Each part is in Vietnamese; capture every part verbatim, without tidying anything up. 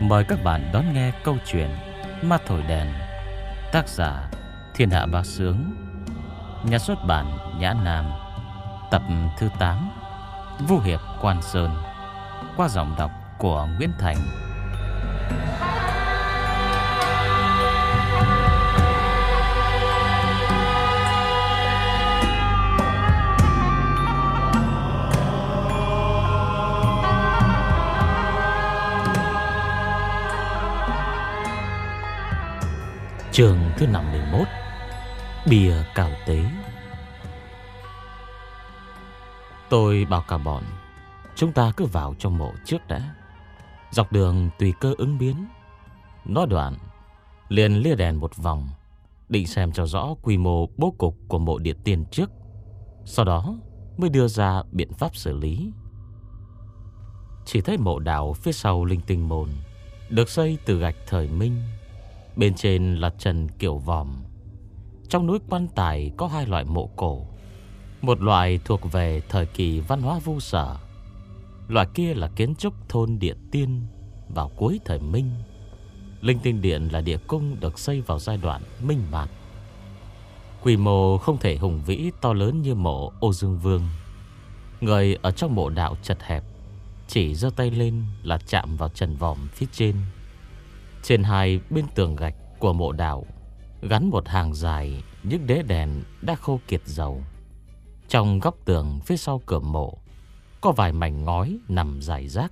Mời các bạn đón nghe câu chuyện Ma Thổi Đèn, tác giả Thiên Hạ Bá Sướng, nhà xuất bản Nhã Nam, tập thứ tám, Vu Hiệp Quan Sơn, qua giọng đọc của Nguyễn Thành. Chương thứ năm mươi mốt, Bia Cao Tế. Tôi bảo cả bọn chúng ta cứ vào trong mộ trước đã. Dọc đường tùy cơ ứng biến. Nói đoạn liền lia đèn một vòng, định xem cho rõ quy mô bố cục của mộ địa tiên trước, sau đó mới đưa ra biện pháp xử lý. Chỉ thấy mộ đạo phía sau linh tinh môn được xây từ gạch thời Minh, bên trên là trần kiểu vòm. Trong núi Quan Tài có hai loại mộ cổ. Một loại thuộc về thời kỳ văn hóa Vu Sở, loại kia là kiến trúc thôn địa tiên vào cuối thời Minh. Linh Tinh Điện là địa cung được xây vào giai đoạn Minh Mạt. Quy mô không thể hùng vĩ to lớn như mộ Ô Dương Vương. Người ở trong mộ đạo chật hẹp, chỉ giơ tay lên là chạm vào trần vòm phía trên. Trên hai bên tường gạch của mộ đạo gắn một hàng dài những đế đèn đã khô kiệt dầu. Trong góc tường phía sau cửa mộ có vài mảnh ngói nằm rải rác.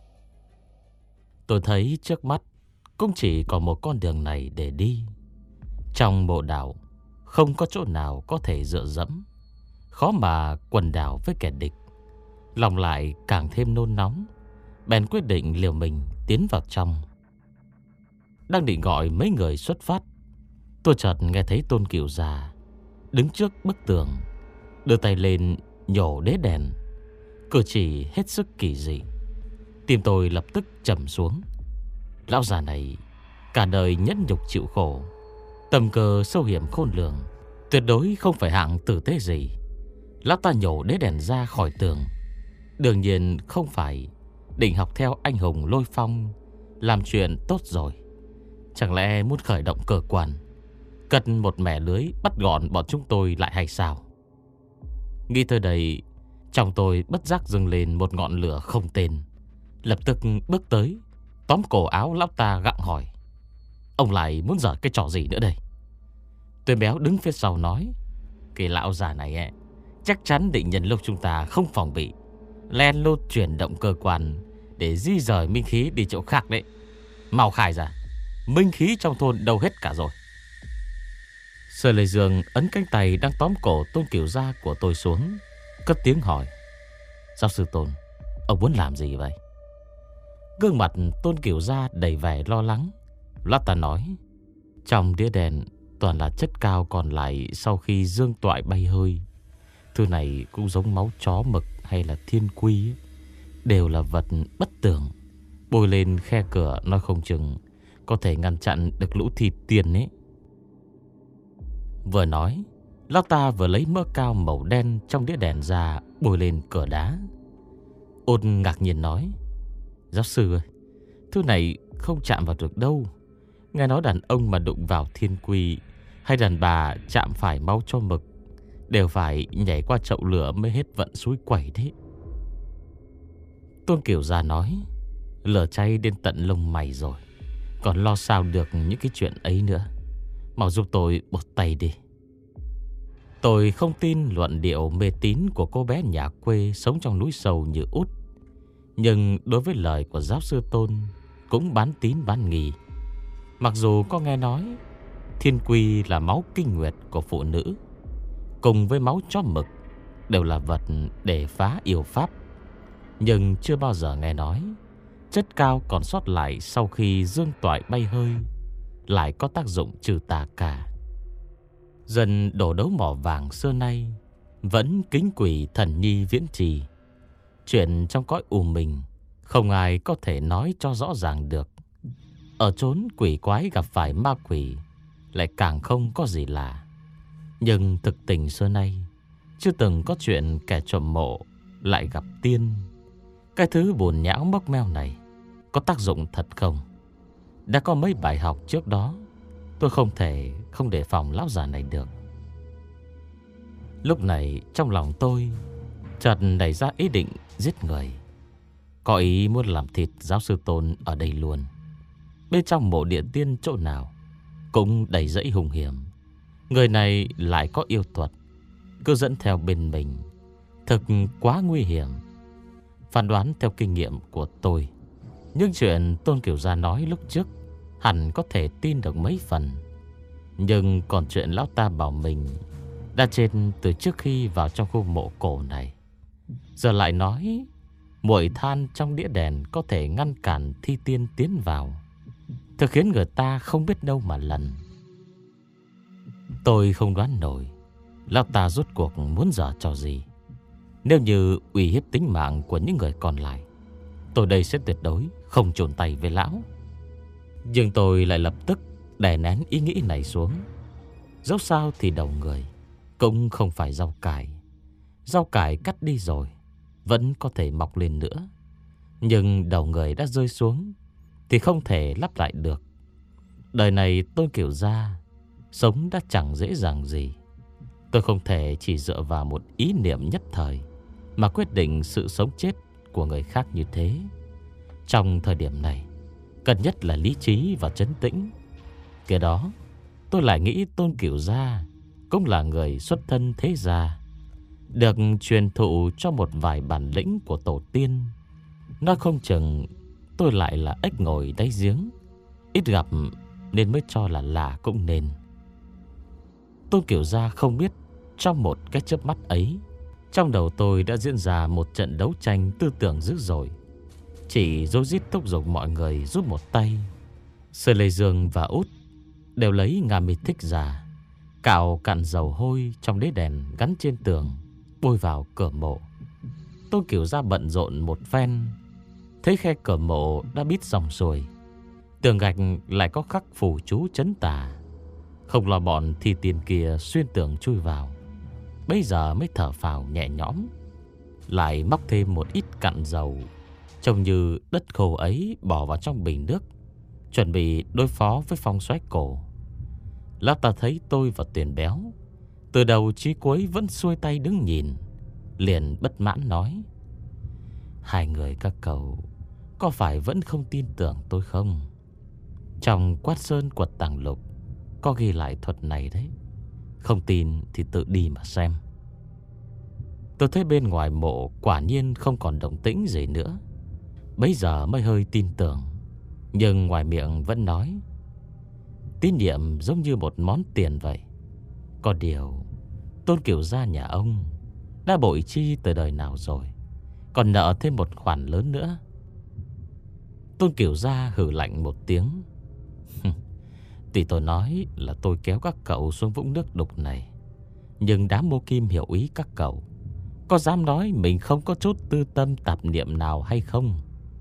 Tôi thấy trước mắt cũng chỉ có một con đường này để đi. Trong mộ đạo không có chỗ nào có thể dựa dẫm, khó mà quần đảo với kẻ địch. Lòng lại càng thêm nôn nóng, bèn quyết định liều mình tiến vào trong. Đang định gọi mấy người xuất phát, tôi chợt nghe thấy Tôn Cửu già đứng trước bức tường, đưa tay lên nhổ đế đèn, cử chỉ hết sức kỳ dị. Tim tôi lập tức trầm xuống. Lão già này cả đời nhẫn nhục chịu khổ, tầm cơ sâu hiểm khôn lường, tuyệt đối không phải hạng tử tế gì. Lão ta nhổ đế đèn ra khỏi tường, đương nhiên không phải định học theo anh hùng Lôi Phong làm chuyện tốt rồi. Chẳng lẽ muốn khởi động cơ quan, cần một mẻ lưới bắt gọn bọn chúng tôi lại hay sao? Nghĩ tới đây, trong tôi bất giác dâng lên một ngọn lửa không tên. Lập tức bước tới, tóm cổ áo lão ta gặng hỏi: ông lại muốn dở cái trò gì nữa đây? Tôi béo đứng phía sau nói: cái lão già này ấy, chắc chắn định nhân lúc chúng ta không phòng bị, len lút chuyển động cơ quan để di rời minh khí đi chỗ khác đấy. Mau khai ra, minh khí trong thôn đâu hết cả rồi. Sở Lệ Dương ấn cánh tay đang tóm cổ Tôn Cửu gia của tôi xuống, cất tiếng hỏi: giáo sư Tôn, ông muốn làm gì vậy? Gương mặt Tôn Cửu gia đầy vẻ lo lắng. Lát ta nói: trong đĩa đèn toàn là chất cao còn lại sau khi dương toại bay hơi. Thứ này cũng giống máu chó mực hay là thiên quy, đều là vật bất tường. Bôi lên khe cửa nói không chừng có thể ngăn chặn được lũ thịt tiền ấy. Vừa nói, lão ta vừa lấy mỡ cao màu đen trong đĩa đèn ra bôi lên cửa đá. Ôn ngạc nhiên nói: giáo sư ơi, thứ này không chạm vào được đâu. Nghe nói đàn ông mà đụng vào thiên quy, hay đàn bà chạm phải máu cho mực, đều phải nhảy qua chậu lửa mới hết vận suối quẩy đấy. Tôn Cửu gia nói: lửa cháy đến tận lông mày rồi, còn lo sao được những cái chuyện ấy nữa. Mau giúp tôi bột tay đi. Tôi không tin luận điệu mê tín của cô bé nhà quê sống trong núi sâu như út, nhưng đối với lời của giáo sư Tôn cũng bán tín bán nghi. Mặc dù có nghe nói thiên quy là máu kinh nguyệt của phụ nữ, cùng với máu chó mực đều là vật để phá yêu pháp, nhưng chưa bao giờ nghe nói chất cao còn sót lại sau khi dương toại bay hơi lại có tác dụng trừ tà cả. Dân đổ đấu mỏ vàng xưa nay vẫn kính quỷ thần nhi viễn trì. Chuyện trong cõi u mình không ai có thể nói cho rõ ràng được. Ở chốn quỷ quái gặp phải ma quỷ lại càng không có gì lạ. Nhưng thực tình xưa nay chưa từng có chuyện kẻ trộm mộ lại gặp tiên. Cái thứ buồn nhão mốc meo này có tác dụng thật không? Đã có mấy bài học trước đó, tôi không thể không đề phòng lão già này được. Lúc này trong lòng tôi chợt nảy ra ý định giết người, có ý muốn làm thịt giáo sư Tôn ở đây luôn. Bên trong mộ địa tiên chỗ nào cũng đầy rẫy hung hiểm. Người này lại có yêu thuật, cứ dẫn theo bên mình, thực quá nguy hiểm. Phán đoán theo kinh nghiệm của tôi, những chuyện Tôn Kiểu Gia nói lúc trước hẳn có thể tin được mấy phần. Nhưng còn chuyện lão ta bảo mình đã chết từ trước khi vào trong khu mộ cổ này, giờ lại nói muội than trong đĩa đèn có thể ngăn cản thi tiên tiến vào, thực khiến người ta không biết đâu mà lần. Tôi không đoán nổi lão ta rốt cuộc muốn giở trò gì. Nếu như uy hiếp tính mạng của những người còn lại, tôi đây sẽ tuyệt đối không chồn tay với lão. Nhưng tôi lại lập tức đè nén ý nghĩ này xuống. Dẫu sao thì đầu người cũng không phải rau cải. Rau cải cắt đi rồi vẫn có thể mọc lên nữa, nhưng đầu người đã rơi xuống thì không thể lắp lại được. Đời này Tôn Kiểu Gia sống đã chẳng dễ dàng gì. Tôi không thể chỉ dựa vào một ý niệm nhất thời mà quyết định sự sống chết của người khác như thế. Trong thời điểm này, cần nhất là lý trí và trấn tĩnh. Kế đó, tôi lại nghĩ Tôn Kiểu Gia cũng là người xuất thân thế gia, được truyền thụ cho một vài bản lĩnh của tổ tiên. Nói không chừng tôi lại là ếch ngồi đáy giếng, ít gặp nên mới cho là lạ cũng nên. Tôn Kiểu Gia không biết trong một cái chớp mắt ấy, trong đầu tôi đã diễn ra một trận đấu tranh tư tưởng dữ dội. Chỉ rối rít thúc giục mọi người giúp một tay. Sơ Lê Dương và Út đều lấy ngà mịt thích giả, cạo cạn dầu hôi trong đế đèn gắn trên tường, bôi vào cửa mộ. Tôn Kiểu Gia bận rộn một phen, thấy khe cửa mộ đã bít dòng ruồi, tường gạch lại có khắc phù chú trấn tà, không lo bọn thi tiên kia xuyên tường chui vào. Bây giờ mới thở phào nhẹ nhõm, lại móc thêm một ít cặn dầu trông như đất khô ấy bỏ vào trong bình nước, chuẩn bị đối phó với phong soái cổ. Lão ta thấy tôi và Tuyền Béo từ đầu chí cuối vẫn xuôi tay đứng nhìn, liền bất mãn nói: hai người các cậu có phải vẫn không tin tưởng tôi không? Trong Quát Sơn Quật Tàng Lục có ghi lại thuật này đấy. Không tin thì tự đi mà xem. Tôi thấy bên ngoài mộ quả nhiên không còn động tĩnh gì nữa, bấy giờ mới hơi tin tưởng. Nhưng ngoài miệng vẫn nói: tín nhiệm giống như một món tiền vậy. Có điều Tôn Kiểu Gia nhà ông đã bội chi từ đời nào rồi, còn nợ thêm một khoản lớn nữa. Tôn Kiểu Gia hừ lạnh một tiếng: tuy tôi nói là tôi kéo các cậu xuống vũng nước đục này, nhưng đám mô kim hiểu ý các cậu có dám nói mình không có chút tư tâm tạp niệm nào hay không?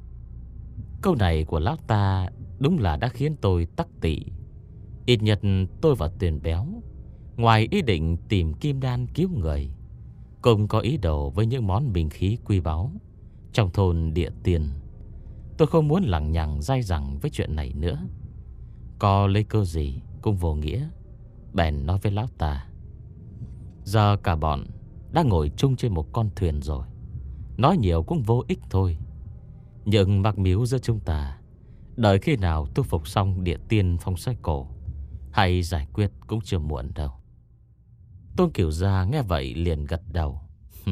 Câu này của lão ta đúng là đã khiến tôi tắc tị. Ít nhất tôi và Tuyền Béo, ngoài ý định tìm kim đan cứu người, cùng có ý đồ với những món bình khí quý báu trong thôn địa tiền. Tôi không muốn lằng nhằng dai dẳng với chuyện này nữa. Có lấy cơ gì cũng vô nghĩa, bèn nói với lão ta: giờ cả bọn đã ngồi chung trên một con thuyền rồi, nói nhiều cũng vô ích thôi. Nhưng mặc miếu giữa chúng ta, đợi khi nào thu phục xong địa tiên phong soái cổ hay giải quyết cũng chưa muộn đâu. Tôn Kiểu Gia nghe vậy liền gật đầu: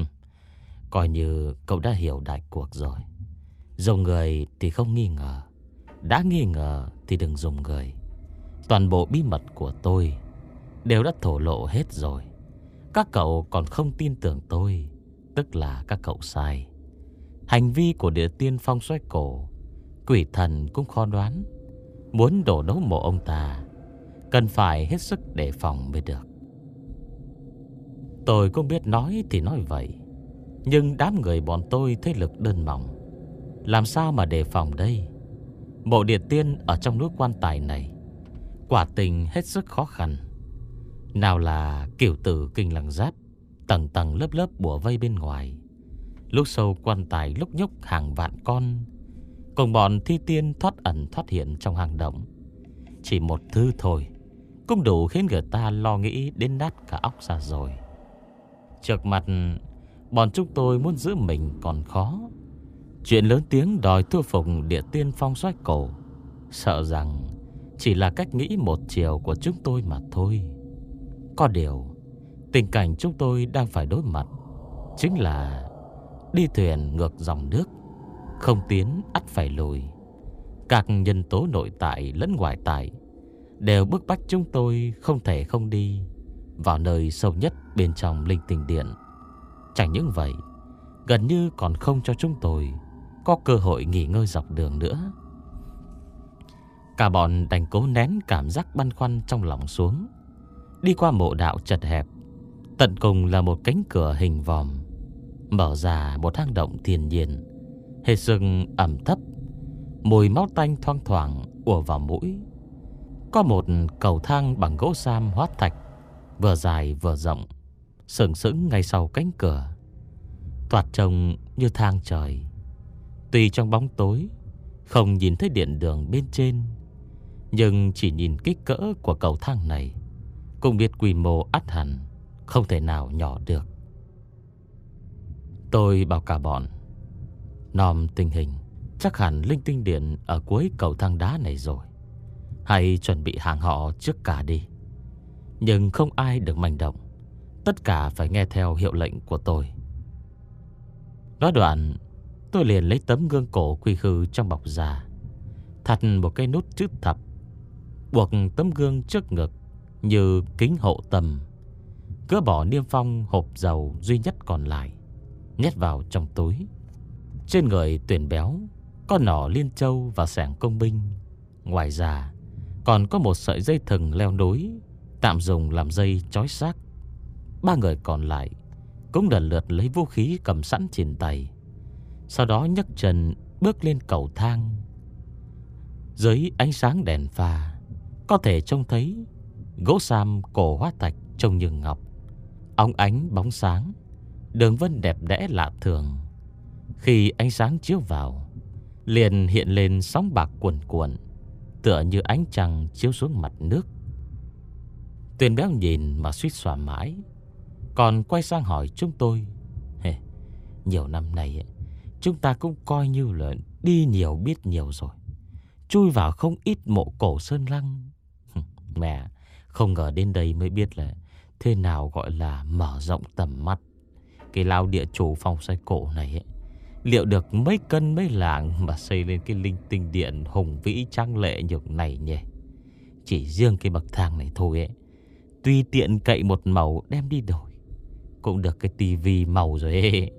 coi như cậu đã hiểu đại cuộc rồi. Dùng người thì không nghi ngờ, đã nghi ngờ thì đừng dùng người. Toàn bộ bí mật của tôi đều đã thổ lộ hết rồi. Các cậu còn không tin tưởng tôi, tức là các cậu sai. Hành vi của địa tiên phong soái cổ, quỷ thần cũng khó đoán. Muốn đổ đấu mộ ông ta, cần phải hết sức đề phòng mới được. Tôi cũng biết nói thì nói vậy, nhưng đám người bọn tôi thế lực đơn mỏng, làm sao mà đề phòng đây? Mộ địa tiên ở trong núi quan tài này quả tình hết sức khó khăn. Nào là cửu tử kinh lăng giáp, tầng tầng lớp lớp bủa vây bên ngoài. Lúc sâu quan tài lúc nhúc hàng vạn con, cùng bọn thi tiên thoát ẩn thoát hiện trong hang động. Chỉ một thứ thôi cũng đủ khiến người ta lo nghĩ đến nát cả óc ra rồi. Trước mặt bọn chúng tôi muốn giữ mình còn khó. Chuyện lớn tiếng đòi thu phục địa tiên phong soái cổ, sợ rằng chỉ là cách nghĩ một chiều của chúng tôi mà thôi. Có điều tình cảnh chúng tôi đang phải đối mặt chính là đi thuyền ngược dòng nước, không tiến ắt phải lùi. Các nhân tố nội tại lẫn ngoại tại đều bức bách chúng tôi không thể không đi vào nơi sâu nhất bên trong linh tinh điện. Chẳng những vậy, gần như còn không cho chúng tôi có cơ hội nghỉ ngơi dọc đường nữa. Cả bọn đành cố nén cảm giác băn khoăn trong lòng xuống, đi qua mộ đạo chật hẹp. Tận cùng là một cánh cửa hình vòm, mở ra một hang động thiên nhiên, hết sức ẩm thấp. Mùi máu tanh thoang thoảng ùa vào mũi. Có một cầu thang bằng gỗ sam hóa thạch, vừa dài vừa rộng, sừng sững ngay sau cánh cửa, thoạt trông như thang trời. Tuy trong bóng tối không nhìn thấy điện đường bên trên, nhưng chỉ nhìn kích cỡ của cầu thang này cũng biết quy mô ắt hẳn không thể nào nhỏ được. Tôi bảo cả bọn nòm tình hình chắc hẳn linh tinh điện ở cuối cầu thang đá này rồi, hãy chuẩn bị hàng họ trước cả đi. Nhưng không ai được manh động, tất cả phải nghe theo hiệu lệnh của tôi. Nói đoạn, tôi liền lấy tấm gương cổ quy khư trong bọc ra, thắt một cái nút chữ thập, buộc tấm gương trước ngực như kính hộ tâm, gỡ bỏ niêm phong hộp dầu duy nhất còn lại, nhét vào trong túi. Trên người Tuyển béo có nỏ liên châu và xẻng công binh. Ngoài ra còn có một sợi dây thừng leo nối, tạm dùng làm dây trói xác. Ba người còn lại cũng lần lượt lấy vũ khí cầm sẵn trên tay, sau đó nhấc chân bước lên cầu thang. Dưới ánh sáng đèn pha, có thể trông thấy gỗ sam cổ hóa thạch trông như ngọc, óng ánh bóng sáng, đường vân đẹp đẽ lạ thường. Khi ánh sáng chiếu vào, liền hiện lên sóng bạc cuồn cuộn, tựa như ánh trăng chiếu xuống mặt nước. Tuyển béo nhìn mà suýt xoa mãi, còn quay sang hỏi chúng tôi: hey, nhiều năm nay chúng ta cũng coi như là đi nhiều biết nhiều rồi, chui vào không ít mộ cổ sơn lăng. Mẹ, không ngờ đến đây mới biết là thế nào gọi là mở rộng tầm mắt. Cái lao địa chủ phong xoay cổ này ấy, liệu được mấy cân mấy lạng mà xây lên cái linh tinh điện hùng vĩ trang lệ nhược này nhỉ? Chỉ riêng cái bậc thang này thôi ấy, tùy tiện cậy một màu đem đi đổi cũng được cái tivi màu rồi ấy.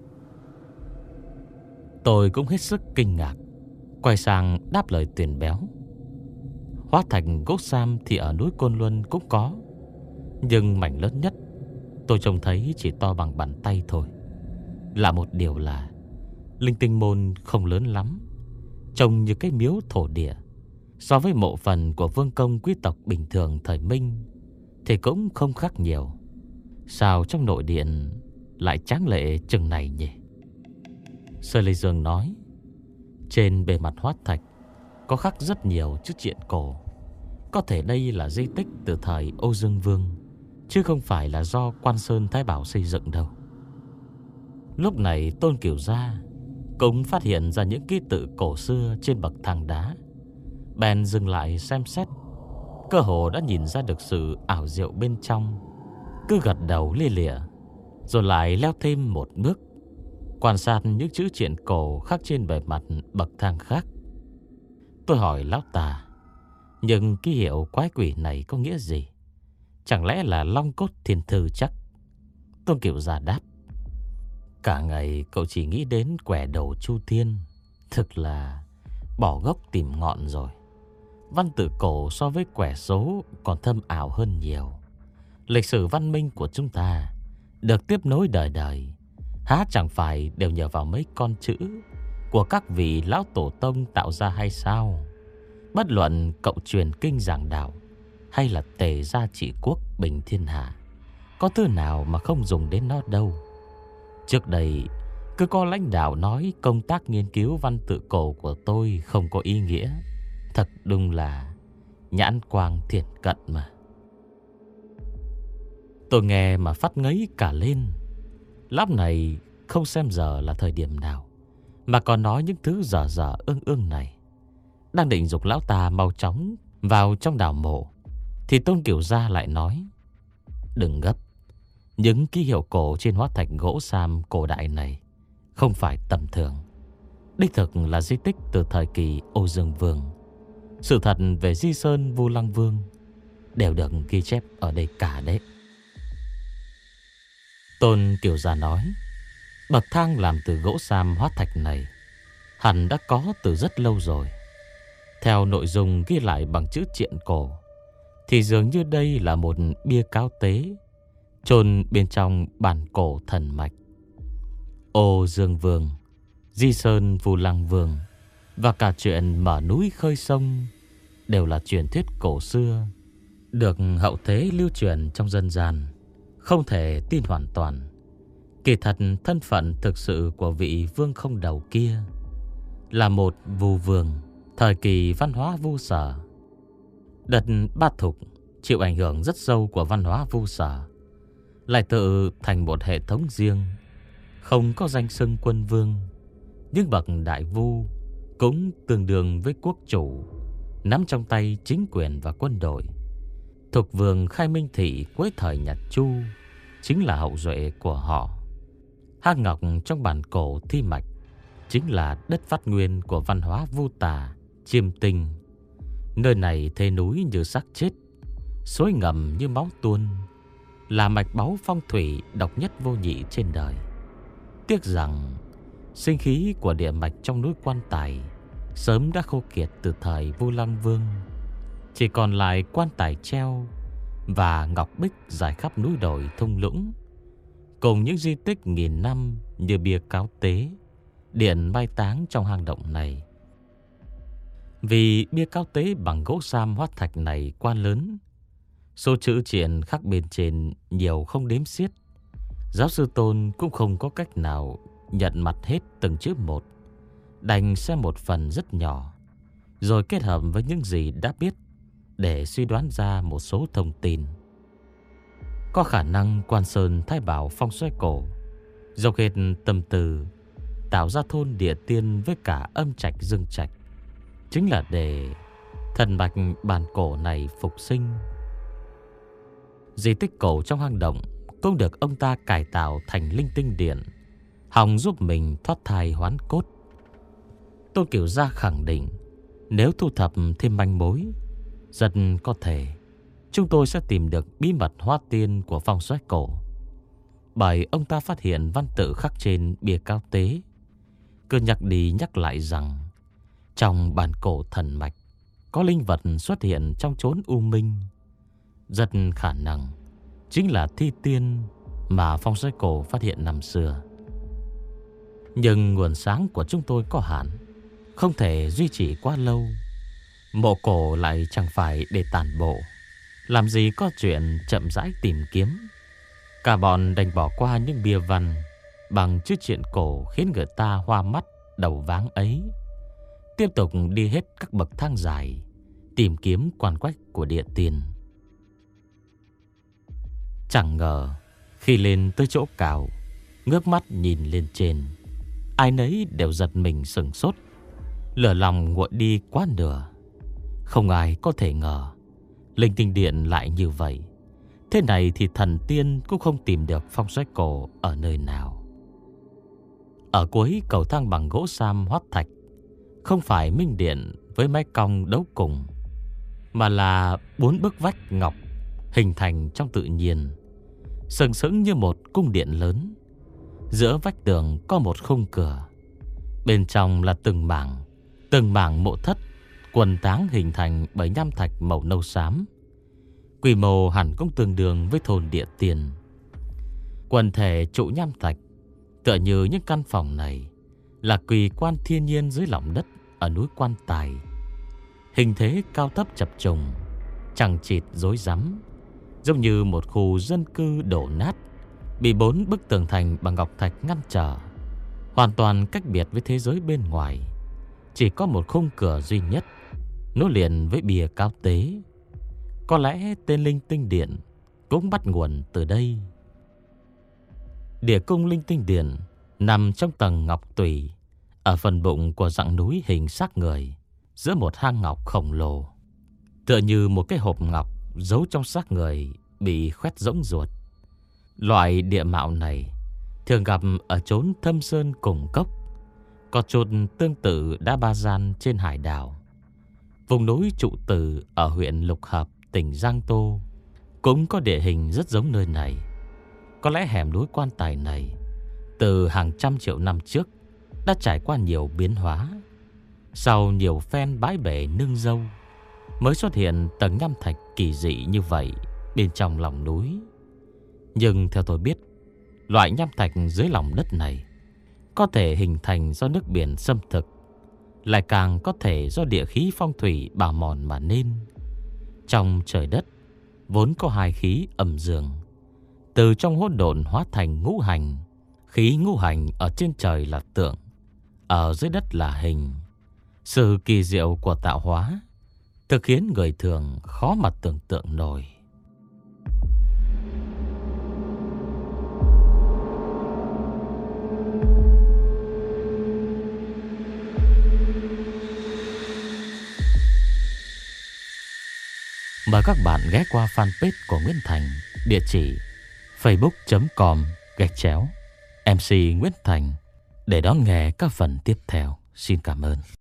Tôi cũng hết sức kinh ngạc, quay sang đáp lời Tuyển béo: hóa thành gỗ sam thì ở núi Côn Luân cũng có, nhưng mảnh lớn nhất tôi trông thấy chỉ to bằng bàn tay thôi. Lạ một điều là linh tinh môn không lớn lắm, trông như cái miếu thổ địa. So với mộ phần của vương công quý tộc bình thường thời Minh thì cũng không khác nhiều. Sao trong nội điện lại tráng lệ chừng này nhỉ? Sơ Lê Dương nói: trên bề mặt hóa thạch có khắc rất nhiều chữ triện cổ. Có thể đây là di tích từ thời Âu Dương Vương, chứ không phải là do Quan Sơn Thái Bảo xây dựng đâu. Lúc này Tôn Cửu Gia cũng phát hiện ra những ký tự cổ xưa trên bậc thang đá, bèn dừng lại xem xét. Cơ hồ đã nhìn ra được sự ảo diệu bên trong, cứ gật đầu lia lịa, rồi lại leo thêm một bước, quan sát những chữ triện cổ khắc trên bề mặt bậc thang khác. Tôi hỏi lão tà: nhưng ký hiệu quái quỷ này có nghĩa gì? Chẳng lẽ là long cốt thiên thư chắc? Tôn Cửu Gia đáp: cả ngày cậu chỉ nghĩ đến quẻ đầu Chu Thiên, thực là bỏ gốc tìm ngọn rồi. Văn tự cổ so với quẻ số còn thâm ảo hơn nhiều. Lịch sử văn minh của chúng ta được tiếp nối đời đời, há chẳng phải đều nhờ vào mấy con chữ của các vị lão tổ tông tạo ra hay sao? Bất luận cậu truyền kinh giảng đạo hay là tề gia trị quốc bình thiên hạ, có thứ nào mà không dùng đến nó đâu. Trước đây Cứ có lãnh đạo nói công tác nghiên cứu văn tự cổ của tôi không có ý nghĩa. Thật đúng là nhãn quang thiệt cận mà. Tôi nghe mà phát ngấy cả lên. Lúc này không xem giờ là thời điểm nào mà còn nói những thứ dở dở ương ương này. Đang định giục lão ta mau chóng vào trong đào mộ thì Tôn Kiểu Gia lại nói: đừng gấp. Những ký hiệu cổ trên hóa thạch gỗ sam cổ đại này không phải tầm thường. Đích thực là di tích từ thời kỳ Ô Dương Vương. Sự thật về Di Sơn Vu Lăng Vương đều được ghi chép ở đây cả đấy. Tôn Kiểu Gia nói: bậc thang làm từ gỗ sam hóa thạch này hẳn đã có từ rất lâu rồi. Theo nội dung ghi lại bằng chữ triện cổ thì dường như đây là một bia cáo tế chôn bên trong bản cổ thần mạch. Ô Dương Vương, Di Sơn Vu Lăng Vương và cả chuyện mở núi khơi sông đều là truyền thuyết cổ xưa, được hậu thế lưu truyền trong dân gian, không thể tin hoàn toàn. Kỳ thật thân phận thực sự của vị vương không đầu kia là một vu vương thời kỳ văn hóa Vu Sở. Đợt Ba Thục chịu ảnh hưởng rất sâu của văn hóa Vu Sở, lại tự thành một hệ thống riêng, không có danh xưng quân vương, nhưng bậc đại vu cũng tương đương với quốc chủ, nắm trong tay chính quyền và quân đội. Thục vương Khai Minh Thị cuối thời Nhật Chu chính là hậu duệ của họ. Hang Ngọc trong bản cổ Thi Mạch chính là đất phát nguyên của văn hóa Vu Tà, Chiêm Tinh. Nơi này thế núi như xác chết, suối ngầm như máu tuôn, là mạch báu phong thủy độc nhất vô nhị trên đời. Tiếc rằng sinh khí của địa mạch trong núi Quan Tài sớm đã khô kiệt từ thời Vu Lăng Vương. Chỉ còn lại quan tài treo và ngọc bích dài khắp núi đồi thung lũng, cùng những di tích nghìn năm như bia cáo tế, điện mai táng trong hang động này. Vì bia cáo tế bằng gỗ sam hóa thạch này quá lớn, số chữ triện khắc bên trên nhiều không đếm xiết, giáo sư Tôn cũng không có cách nào nhận mặt hết từng chữ một, đành xem một phần rất nhỏ, rồi kết hợp với những gì đã biết để suy đoán ra một số thông tin. Có khả năng Quan Sơn Thái Bảo phong xoay cổ dốc hết tâm tư tạo ra thôn địa tiên với cả âm trạch dương trạch, chính là để thần mạch bản cổ này phục sinh. Di tích cổ trong hang động cũng được ông ta cải tạo thành linh tinh điện, hòng giúp mình thoát thai hoán cốt. Tôn Kiểu Gia khẳng định nếu thu thập thêm manh mối, rất có thể chúng tôi sẽ tìm được bí mật hóa tiên của phong xoáy cổ. Bởi ông ta phát hiện văn tự khắc trên bia cáo tế cứ nhắc đi nhắc lại rằng trong bản cổ thần mạch có linh vật xuất hiện trong chốn u minh, rất khả năng chính là thi tiên mà phong xoáy cổ phát hiện năm xưa. Nhưng nguồn sáng của chúng tôi có hạn, không thể duy trì quá lâu. Mộ cổ lại chẳng phải để tản bộ, làm gì có chuyện chậm rãi tìm kiếm. Cả bọn đành bỏ qua những bia văn bằng chữ triện cổ khiến người ta hoa mắt đầu váng ấy, tiếp tục đi hết các bậc thang dài tìm kiếm quan quách của địa tiên. Chẳng ngờ khi lên tới chỗ cao, ngước mắt nhìn lên trên, ai nấy đều giật mình sửng sốt, lửa lòng nguội đi quá nửa. Không ai có thể ngờ linh tinh điện lại như vậy. Thế này thì thần tiên cũng không tìm được phong xoáy cổ ở nơi nào. Ở cuối cầu thang bằng gỗ sam hoắt thạch không phải minh điện với mái cong đấu cùng, mà là bốn bức vách ngọc hình thành trong tự nhiên, sừng sững như một cung điện lớn. Giữa vách tường có một khung cửa, bên trong là từng mảng Từng mảng mộ thất quần táng hình thành bởi nham thạch màu nâu xám. Quy mô hẳn cũng tương đương với thôn địa tiền. Quần thể trụ nham thạch tựa như những căn phòng này là kỳ quan thiên nhiên dưới lòng đất ở núi Quan Tài. Hình thế cao thấp chập trùng, chằng chịt rối rắm, giống như một khu dân cư đổ nát, bị bốn bức tường thành bằng ngọc thạch ngăn trở. hoàn toàn cách biệt với thế giới bên ngoài. Chỉ có một khung cửa duy nhất nối liền với bìa cao tế. Có lẽ tên Linh Tinh Điện cũng bắt nguồn từ đây. Địa cung Linh Tinh Điện nằm trong tầng ngọc tùy, ở phần bụng của dãy núi hình xác người, giữa một hang ngọc khổng lồ, tựa như một cái hộp ngọc giấu trong xác người bị khoét rỗng ruột. Loại địa mạo này thường gặp ở chốn thâm sơn cùng cốc, có chốt tương tự đá ba gian trên hải đảo. Vùng núi Trụ Tử ở huyện Lục Hợp, tỉnh Giang Tô cũng có địa hình rất giống nơi này. Có lẽ hẻm núi quan tài này từ hàng trăm triệu năm trước đã trải qua nhiều biến hóa. Sau nhiều phen bãi bể nương dâu, mới xuất hiện tầng nham thạch kỳ dị như vậy bên trong lòng núi. Nhưng theo tôi biết, loại nham thạch dưới lòng đất này có thể hình thành do nước biển xâm thực, lại càng có thể do địa khí phong thủy bào mòn mà nên. Trong trời đất vốn có hai khí âm dương, từ trong hỗn độn hóa thành ngũ hành. Khí ngũ hành ở trên trời là tượng, ở dưới đất là hình. Sự kỳ diệu của tạo hóa thực khiến người thường khó mà tưởng tượng nổi. Mời các bạn ghé qua fanpage của Nguyễn Thành, địa chỉ facebook chấm com gạch chéo em xê Nguyễn Thành để đón nghe các phần tiếp theo. Xin cảm ơn.